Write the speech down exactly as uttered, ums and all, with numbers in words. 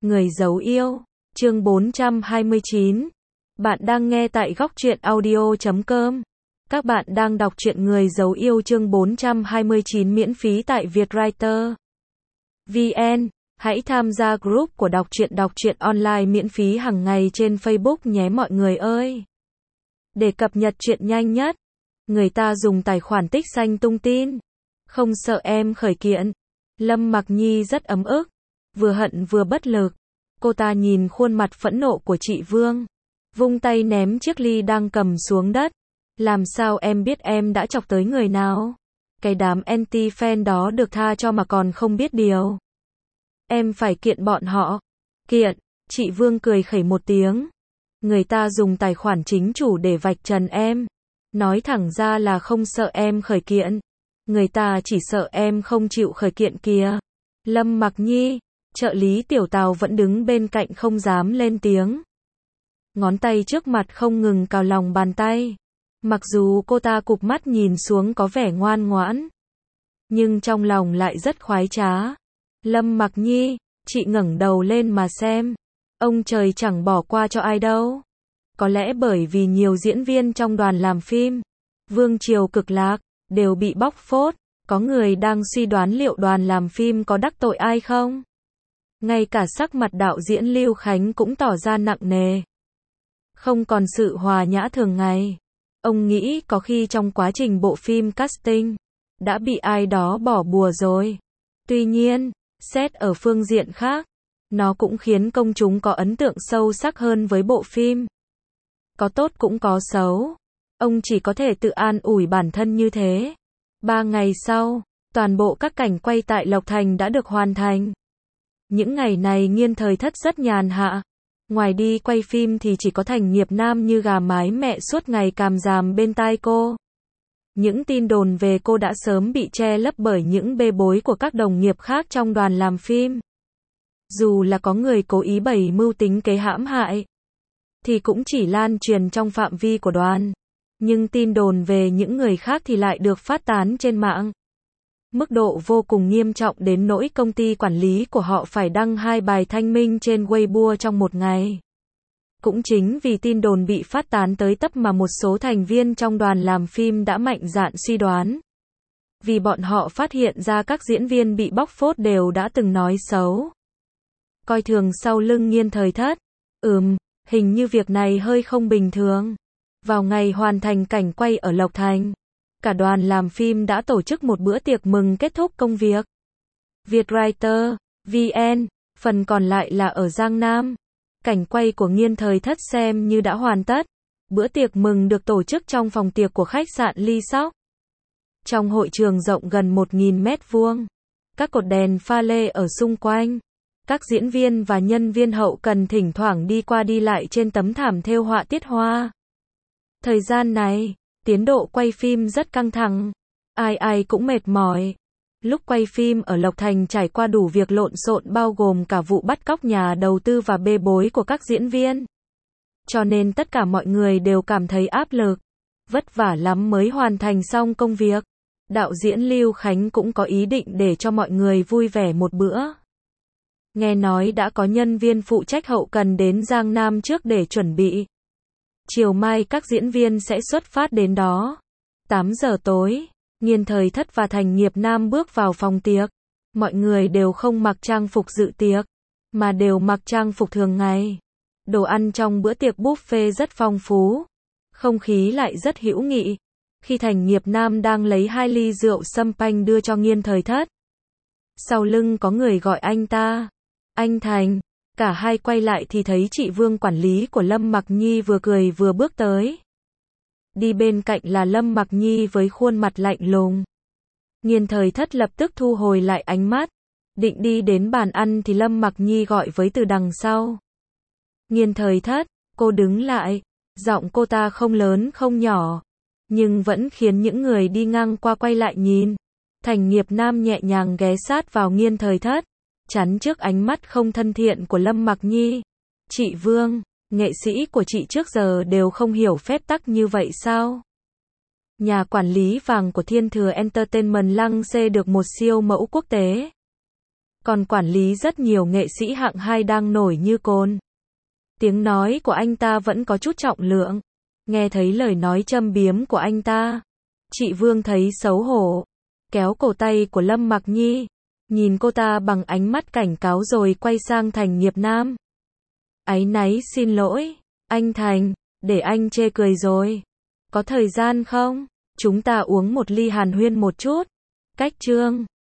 Người dấu yêu, chương bốn trăm hai mươi chín. Bạn đang nghe tại góc truyện audio chấm com. Các bạn đang đọc truyện Người dấu yêu chương bốn trăm hai mươi chín miễn phí tại Vietwriter chấm vn. Hãy tham gia group của đọc truyện đọc truyện online miễn phí hàng ngày trên Facebook nhé mọi người ơi. Để cập nhật truyện nhanh nhất, người ta dùng tài khoản tích xanh tung tin. Không sợ em khởi kiện. Lâm Mặc Nhi rất ấm ức, vừa hận vừa bất lực. Cô ta nhìn khuôn mặt phẫn nộ của chị Vương, vung tay ném chiếc ly đang cầm xuống đất. Làm sao em biết em đã chọc tới người nào? Cái đám anti-fan đó được tha cho mà còn không biết điều. Em phải kiện bọn họ. Kiện, chị Vương cười khẩy một tiếng. Người ta dùng tài khoản chính chủ để vạch trần em. Nói thẳng ra là không sợ em khởi kiện. Người ta chỉ sợ em không chịu khởi kiện kìa. Lâm Mặc Nhi, trợ lý Tiểu Tào vẫn đứng bên cạnh không dám lên tiếng. Ngón tay trước mặt không ngừng cào lòng bàn tay. Mặc dù cô ta cụp mắt nhìn xuống có vẻ ngoan ngoãn, nhưng trong lòng lại rất khoái trá. Lâm Mặc Nhi, chị ngẩng đầu lên mà xem. Ông trời chẳng bỏ qua cho ai đâu. Có lẽ bởi vì nhiều diễn viên trong đoàn làm phim Vương Triều Cực Lạc đều bị bóc phốt. Có người đang suy đoán liệu đoàn làm phim có đắc tội ai không? Ngay cả sắc mặt đạo diễn Lưu Khánh cũng tỏ ra nặng nề. Không còn sự hòa nhã thường ngày. Ông nghĩ có khi trong quá trình bộ phim casting đã bị ai đó bỏ bùa rồi. Tuy nhiên, xét ở phương diện khác, nó cũng khiến công chúng có ấn tượng sâu sắc hơn với bộ phim. Có tốt cũng có xấu. Ông chỉ có thể tự an ủi bản thân như thế. Ba ngày sau, toàn bộ các cảnh quay tại Lộc Thành đã được hoàn thành. Những ngày này Nghiên Thời Thất rất nhàn hạ. Ngoài đi quay phim thì chỉ có Thành Nghiệp Nam như gà mái mẹ suốt ngày càm ràm bên tai cô. Những tin đồn về cô đã sớm bị che lấp bởi những bê bối của các đồng nghiệp khác trong đoàn làm phim. Dù là có người cố ý bày mưu tính kế hãm hại, thì cũng chỉ lan truyền trong phạm vi của đoàn. Nhưng tin đồn về những người khác thì lại được phát tán trên mạng. Mức độ vô cùng nghiêm trọng đến nỗi công ty quản lý của họ phải đăng hai bài thanh minh trên Weibo trong một ngày. Cũng chính vì tin đồn bị phát tán tới tấp mà một số thành viên trong đoàn làm phim đã mạnh dạn suy đoán. Vì bọn họ phát hiện ra các diễn viên bị bóc phốt đều đã từng nói xấu, coi thường sau lưng Nghiên Thời Thất. Ừm, hình như việc này hơi không bình thường. Vào ngày hoàn thành cảnh quay ở Lộc Thành, cả đoàn làm phim đã tổ chức một bữa tiệc mừng kết thúc công việc. Vietwriter chấm vn, phần còn lại là ở Giang Nam. Cảnh quay của Nghiên Thời Thất xem như đã hoàn tất. Bữa tiệc mừng được tổ chức trong phòng tiệc của khách sạn Ly Sóc. Trong hội trường rộng gần một nghìn mét vuông, các cột đèn pha lê ở xung quanh. Các diễn viên và nhân viên hậu cần thỉnh thoảng đi qua đi lại trên tấm thảm thêu họa tiết hoa. Thời gian này, tiến độ quay phim rất căng thẳng. Ai ai cũng mệt mỏi. Lúc quay phim ở Lộc Thành trải qua đủ việc lộn xộn bao gồm cả vụ bắt cóc nhà đầu tư và bê bối của các diễn viên. Cho nên tất cả mọi người đều cảm thấy áp lực. Vất vả lắm mới hoàn thành xong công việc. Đạo diễn Lưu Khánh cũng có ý định để cho mọi người vui vẻ một bữa. Nghe nói đã có nhân viên phụ trách hậu cần đến Giang Nam trước để chuẩn bị. Chiều mai các diễn viên sẽ xuất phát đến đó. tám giờ tối, Nghiên Thời Thất và Thành Nghiệp Nam bước vào phòng tiệc. Mọi người đều không mặc trang phục dự tiệc, mà đều mặc trang phục thường ngày. Đồ ăn trong bữa tiệc buffet rất phong phú. Không khí lại rất hữu nghị. Khi Thành Nghiệp Nam đang lấy hai ly rượu champagne đưa cho Nghiên Thời Thất, sau lưng có người gọi anh ta. Anh Thành. Cả hai quay lại thì thấy chị Vương quản lý của Lâm Mặc Nhi vừa cười vừa bước tới. Đi bên cạnh là Lâm Mặc Nhi với khuôn mặt lạnh lùng. Nghiên Thời Thất lập tức thu hồi lại ánh mắt. Định đi đến bàn ăn thì Lâm Mặc Nhi gọi với từ đằng sau. Nghiên Thời Thất, cô đứng lại. Giọng cô ta không lớn không nhỏ, nhưng vẫn khiến những người đi ngang qua quay lại nhìn. Thành Nghiệp Nam nhẹ nhàng ghé sát vào Nghiên Thời Thất, chắn trước ánh mắt không thân thiện của Lâm Mặc Nhi. Chị Vương, nghệ sĩ của chị trước giờ đều không hiểu phép tắc như vậy sao? Nhà quản lý vàng của Thiên Thừa Entertainment lăng xê được một siêu mẫu quốc tế. còn quản lý rất nhiều nghệ sĩ hạng hai đang nổi như cồn. Tiếng nói của anh ta vẫn có chút trọng lượng. Nghe thấy lời nói châm biếm của anh ta, chị Vương thấy xấu hổ, kéo cổ tay của Lâm Mặc Nhi, nhìn cô ta bằng ánh mắt cảnh cáo rồi quay sang Thành Nghiệp Nam. Áy náy xin lỗi, anh Thành, để anh chê cười rồi. Có thời gian không? Chúng ta uống một ly hàn huyên một chút. Cách chương